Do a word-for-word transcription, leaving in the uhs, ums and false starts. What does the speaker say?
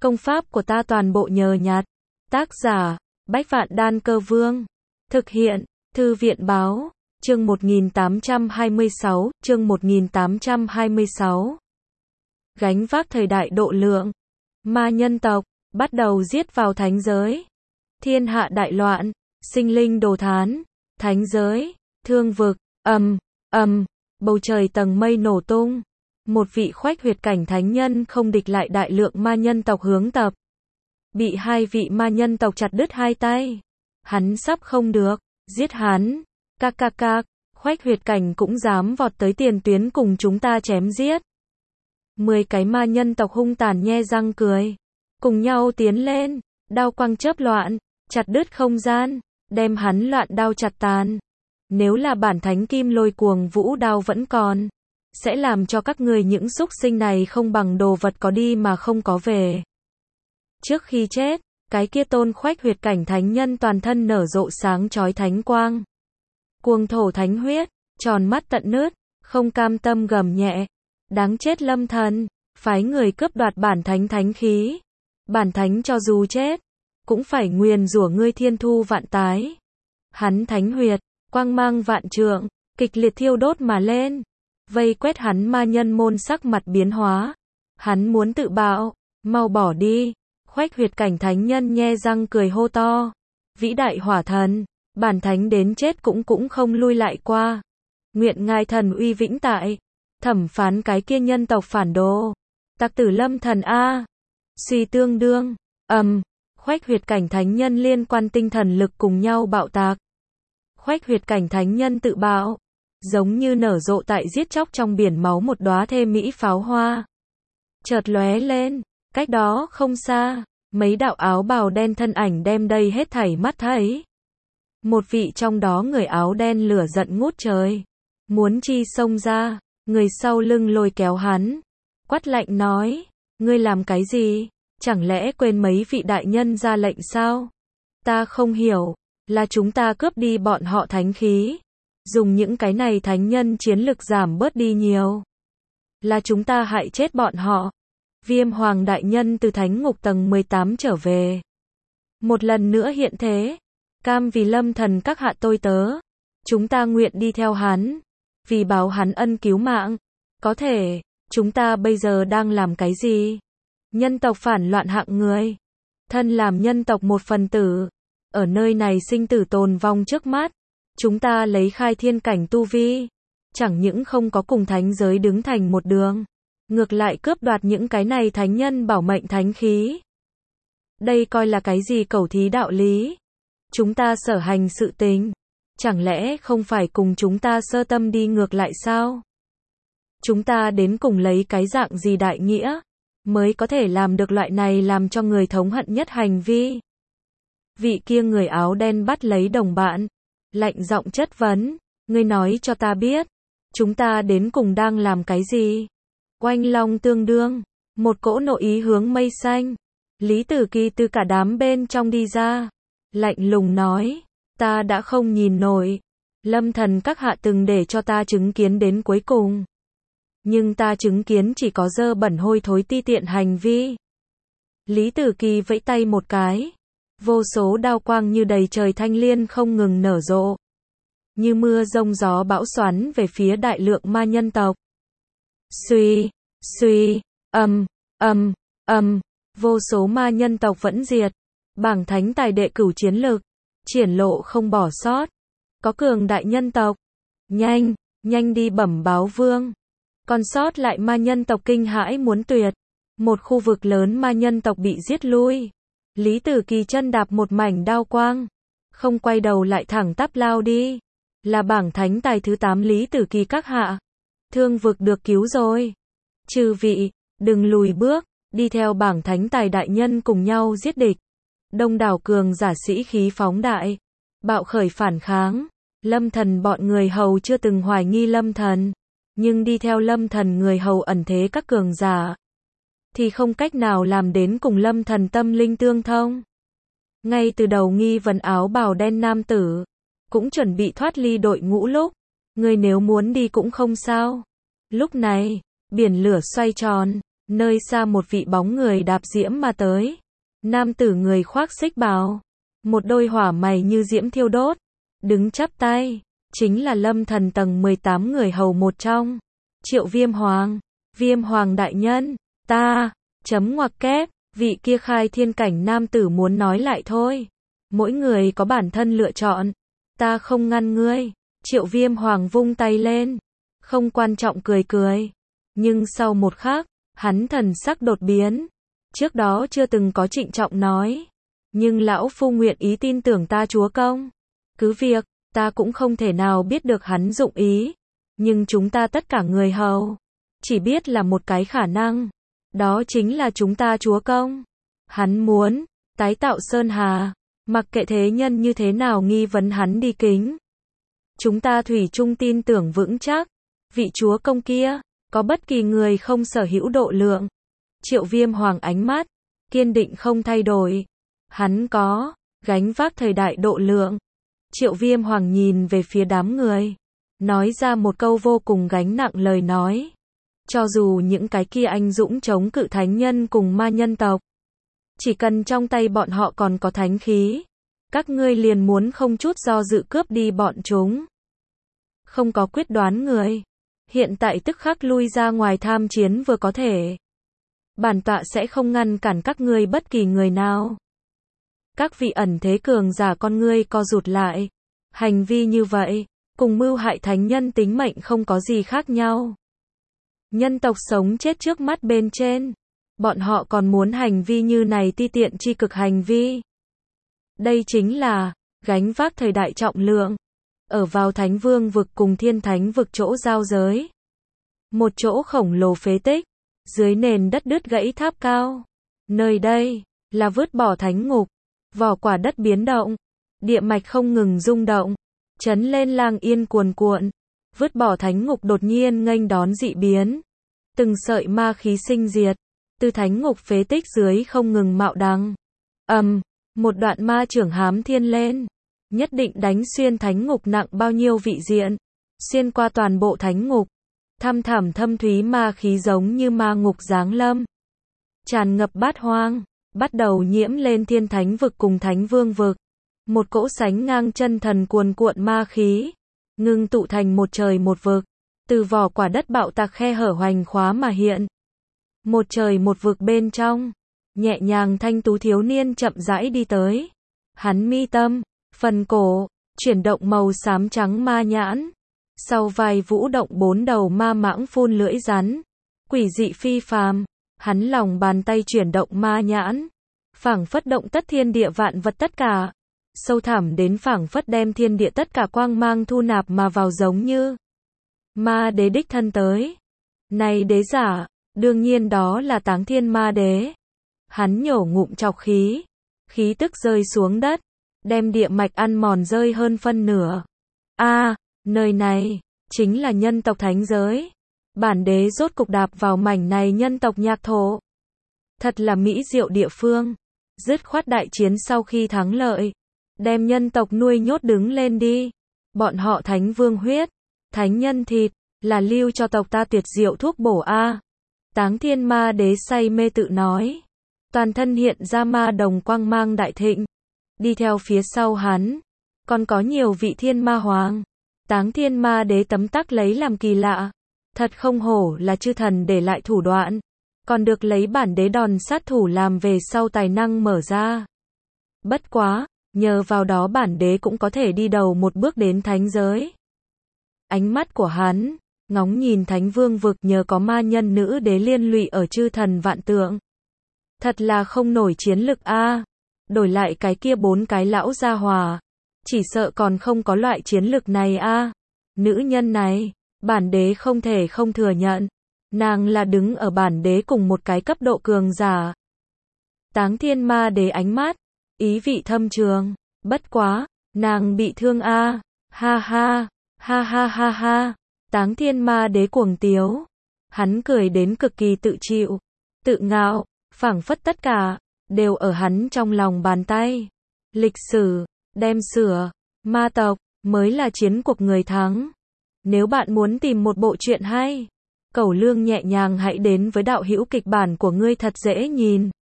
Công pháp của ta toàn bộ nhờ nhặt. Tác giả, Bách Vạn Đan Cơ Vương. Thực hiện, Thư viện Báo. Chương một nghìn tám trăm hai mươi sáu, chương một nghìn tám trăm hai mươi sáu. Gánh vác thời đại độ lượng. Ma nhân tộc, bắt đầu giết vào thánh giới. Thiên hạ đại loạn, sinh linh đồ thán. Thánh giới, thương vực, ầm, ầm, bầu trời tầng mây nổ tung. Một vị khoách huyệt cảnh thánh nhân không địch lại đại lượng ma nhân tộc hướng tập. Bị hai vị ma nhân tộc chặt đứt hai tay. Hắn sắp không được, giết hắn. Các các các, khoách huyệt cảnh cũng dám vọt tới tiền tuyến cùng chúng ta chém giết. Mười cái ma nhân tộc hung tàn nhe răng cười. Cùng nhau tiến lên, đao quang chớp loạn, chặt đứt không gian, đem hắn loạn đao chặt tàn. Nếu là bản thánh kim lôi cuồng vũ đao vẫn còn, sẽ làm cho các người những súc sinh này không bằng đồ vật có đi mà không có về. Trước khi chết, cái kia tôn khoách huyệt cảnh thánh nhân toàn thân nở rộ sáng chói thánh quang. Cuồng thổ thánh huyết, tròn mắt tận nứt, không cam tâm gầm nhẹ. Đáng chết Lâm Thần, phái người cướp đoạt bản thánh thánh khí. Bản thánh cho dù chết, cũng phải nguyền rủa ngươi thiên thu vạn tái. Hắn thánh huyệt, quang mang vạn trượng, kịch liệt thiêu đốt mà lên. Vây quét hắn ma nhân môn sắc mặt biến hóa. Hắn muốn tự bạo, mau bỏ đi. Khoách huyệt cảnh thánh nhân nhe răng cười hô to. Vĩ đại hỏa thần, bản thánh đến chết cũng cũng không lui lại qua. Nguyện ngài thần uy vĩnh tại. Thẩm phán cái kia nhân tộc phản đồ. Tặc tử Lâm Thần a. Suy tương đương, ầm, um, khoách huyệt cảnh thánh nhân liên quan tinh thần lực cùng nhau bạo tạc. Khoách huyệt cảnh thánh nhân tự bạo, giống như nở rộ tại giết chóc trong biển máu một đóa thê mỹ pháo hoa. Chợt lóe lên, cách đó không xa, mấy đạo áo bào đen thân ảnh đem đây hết thảy mắt thấy. Một vị trong đó người áo đen lửa giận ngút trời, muốn chi xông ra, người sau lưng lôi kéo hắn, quát lạnh nói, ngươi làm cái gì? Chẳng lẽ quên mấy vị đại nhân ra lệnh sao? Ta không hiểu, là chúng ta cướp đi bọn họ thánh khí. Dùng những cái này thánh nhân chiến lực giảm bớt đi nhiều. Là chúng ta hại chết bọn họ. Viêm Hoàng đại nhân từ thánh ngục tầng mười tám trở về. Một lần nữa hiện thế. Cam vì Lâm Thần các hạ tôi tớ. Chúng ta nguyện đi theo hắn. Vì báo hắn ân cứu mạng. Có thể, chúng ta bây giờ đang làm cái gì? Nhân tộc phản loạn hạng người. Thân làm nhân tộc một phần tử. Ở nơi này sinh tử tồn vong trước mắt. Chúng ta lấy khai thiên cảnh tu vi. Chẳng những không có cùng thánh giới đứng thành một đường. Ngược lại cướp đoạt những cái này thánh nhân bảo mệnh thánh khí. Đây coi là cái gì cẩu thí đạo lý? Chúng ta sở hành sự tình. Chẳng lẽ không phải cùng chúng ta sơ tâm đi ngược lại sao? Chúng ta đến cùng lấy cái dạng gì đại nghĩa? Mới có thể làm được loại này làm cho người thống hận nhất hành vi. Vị kia người áo đen bắt lấy đồng bạn. Lạnh giọng chất vấn. Ngươi nói cho ta biết. Chúng ta đến cùng đang làm cái gì? Oanh long tương đương. Một cỗ nội ý hướng mây xanh. Lý Tử Kỳ từ cả đám bên trong đi ra. Lạnh lùng nói. Ta đã không nhìn nổi. Lâm Thần các hạ từng để cho ta chứng kiến đến cuối cùng. Nhưng ta chứng kiến chỉ có dơ bẩn hôi thối ti tiện hành vi. Lý Tử Kỳ vẫy tay một cái. Vô số đao quang như đầy trời thanh liên không ngừng nở rộ. Như mưa rông gió bão xoắn về phía đại lượng ma nhân tộc. Suy, suy, ầm, ầm, ầm, vô số ma nhân tộc vẫn diệt. Bảng thánh tài đệ cửu chiến lực. Triển lộ không bỏ sót. Có cường đại nhân tộc. Nhanh, nhanh đi bẩm báo vương. Còn sót lại ma nhân tộc kinh hãi muốn tuyệt. Một khu vực lớn ma nhân tộc bị giết lui. Lý Tử Kỳ chân đạp một mảnh đao quang. Không quay đầu lại thẳng tắp lao đi. Là bảng thánh tài thứ tám Lý Tử Kỳ các hạ. Thương vực được cứu rồi. Chư vị, đừng lùi bước. Đi theo bảng thánh tài đại nhân cùng nhau giết địch. Đông đảo cường giả sĩ khí phóng đại. Bạo khởi phản kháng. Lâm Thần bọn người hầu chưa từng hoài nghi Lâm Thần. Nhưng đi theo Lâm Thần người hầu ẩn thế các cường giả. Thì không cách nào làm đến cùng Lâm Thần tâm linh tương thông. Ngay từ đầu nghi vấn áo bào đen nam tử. Cũng chuẩn bị thoát ly đội ngũ lúc. Người nếu muốn đi cũng không sao. Lúc này, biển lửa xoay tròn. Nơi xa một vị bóng người đạp diễm mà tới. Nam tử người khoác xích bào, một đôi hỏa mày như diễm thiêu đốt, đứng chắp tay, chính là Lâm Thần tầng mười tám người hầu một trong. Triệu Viêm Hoàng, Viêm Hoàng đại nhân, ta, chấm ngoặc kép, vị kia khai thiên cảnh nam tử muốn nói lại thôi. Mỗi người có bản thân lựa chọn, ta không ngăn ngươi. Triệu Viêm Hoàng vung tay lên, không quan trọng cười cười. Nhưng sau một khắc, hắn thần sắc đột biến. Trước đó chưa từng có trịnh trọng nói. Nhưng lão phu nguyện ý tin tưởng ta chúa công. Cứ việc, ta cũng không thể nào biết được hắn dụng ý. Nhưng chúng ta tất cả người hầu, chỉ biết là một cái khả năng. Đó chính là chúng ta chúa công. Hắn muốn, tái tạo Sơn Hà. Mặc kệ thế nhân như thế nào nghi vấn hắn đi kính. Chúng ta thủy chung tin tưởng vững chắc. Vị chúa công kia, có bất kỳ người không sở hữu độ lượng. Triệu Viêm Hoàng ánh mắt, kiên định không thay đổi. Hắn có, gánh vác thời đại độ lượng. Triệu Viêm Hoàng nhìn về phía đám người. Nói ra một câu vô cùng gánh nặng lời nói. Cho dù những cái kia anh dũng chống cự thánh nhân cùng ma nhân tộc. Chỉ cần trong tay bọn họ còn có thánh khí. Các ngươi liền muốn không chút do dự cướp đi bọn chúng. Không có quyết đoán người. Hiện tại tức khắc lui ra ngoài tham chiến vừa có thể. Bản tọa sẽ không ngăn cản các ngươi bất kỳ người nào. Các vị ẩn thế cường giả con ngươi co rụt lại. Hành vi như vậy, cùng mưu hại thánh nhân tính mệnh không có gì khác nhau. Nhân tộc sống chết trước mắt bên trên. Bọn họ còn muốn hành vi như này ti tiện chi cực hành vi. Đây chính là, gánh vác thời đại trọng lượng. Ở vào Thánh Vương vực cùng Thiên Thánh vực chỗ giao giới. Một chỗ khổng lồ phế tích. Dưới nền đất đứt gãy tháp cao. Nơi đây, là vứt bỏ thánh ngục. Vỏ quả đất biến động. Địa mạch không ngừng rung động. Chấn lên lang yên cuồn cuộn. Vứt bỏ thánh ngục đột nhiên nghênh đón dị biến. Từng sợi ma khí sinh diệt. Từ thánh ngục phế tích dưới không ngừng mạo đằng. Ầm, um, một đoạn ma trưởng hám thiên lên. Nhất định đánh xuyên thánh ngục nặng bao nhiêu vị diện. Xuyên qua toàn bộ thánh ngục. Thăm thẳm thâm thúy ma khí giống như ma ngục giáng lâm. Tràn ngập bát hoang. Bắt đầu nhiễm lên Thiên Thánh vực cùng Thánh Vương vực. Một cỗ sánh ngang chân thần cuồn cuộn ma khí. Ngưng tụ thành một trời một vực. Từ vỏ quả đất bạo tạc khe hở hoành khóa mà hiện. Một trời một vực bên trong. Nhẹ nhàng thanh tú thiếu niên chậm rãi đi tới. Hắn mi tâm, phần cổ, chuyển động màu xám trắng ma nhãn. Sau vai vũ động bốn đầu ma mãng phun lưỡi rắn. Quỷ dị phi phàm. Hắn lòng bàn tay chuyển động ma nhãn. Phảng phất động tất thiên địa vạn vật tất cả. Sâu thẳm đến phảng phất đem thiên địa tất cả quang mang thu nạp mà vào giống như. Ma đế đích thân tới. Này đế giả, đương nhiên đó là Táng Thiên Ma Đế. Hắn nhổ ngụm trọc khí. Khí tức rơi xuống đất. Đem địa mạch ăn mòn rơi hơn phân nửa. A, à, nơi này, chính là nhân tộc thánh giới. Bản đế rốt cục đạp vào mảnh này nhân tộc nhạc thổ. Thật là mỹ diệu địa phương. Dứt khoát đại chiến sau khi thắng lợi. Đem nhân tộc nuôi nhốt đứng lên đi. Bọn họ thánh vương huyết, thánh nhân thịt, là lưu cho tộc ta tuyệt diệu thuốc bổ a. Táng Thiên Ma Đế say mê tự nói. Toàn thân hiện ra ma đồng quang mang đại thịnh. Đi theo phía sau hắn, còn có nhiều vị thiên ma hoàng. Táng Thiên Ma Đế tấm tắc lấy làm kỳ lạ. Thật không hổ là chư thần để lại thủ đoạn. Còn được lấy bản đế đòn sát thủ làm về sau tài năng mở ra. Bất quá, nhờ vào đó bản đế cũng có thể đi đầu một bước đến thánh giới. Ánh mắt của hắn, ngóng nhìn Thánh Vương vực nhờ có ma nhân nữ đế liên lụy ở chư thần vạn tượng. Thật là không nổi chiến lực a. Đổi lại cái kia bốn cái lão gia hòa. Chỉ sợ còn không có loại chiến lực này a. Nữ nhân này, bản đế không thể không thừa nhận. Nàng là đứng ở bản đế cùng một cái cấp độ cường giả. Táng Thiên Ma Đế ánh mắt, ý vị thâm trường. Bất quá, nàng bị thương a. Ha ha, ha ha ha ha. Táng Thiên Ma Đế cuồng tiếu. Hắn cười đến cực kỳ tự chịu, tự ngạo, phảng phất tất cả đều ở hắn trong lòng bàn tay. Lịch sử đem sửa, ma tộc mới là chiến cuộc người thắng. Nếu bạn muốn tìm một bộ truyện hay Cẩu Lương nhẹ nhàng hãy đến với đạo hữu kịch bản của ngươi thật dễ nhìn.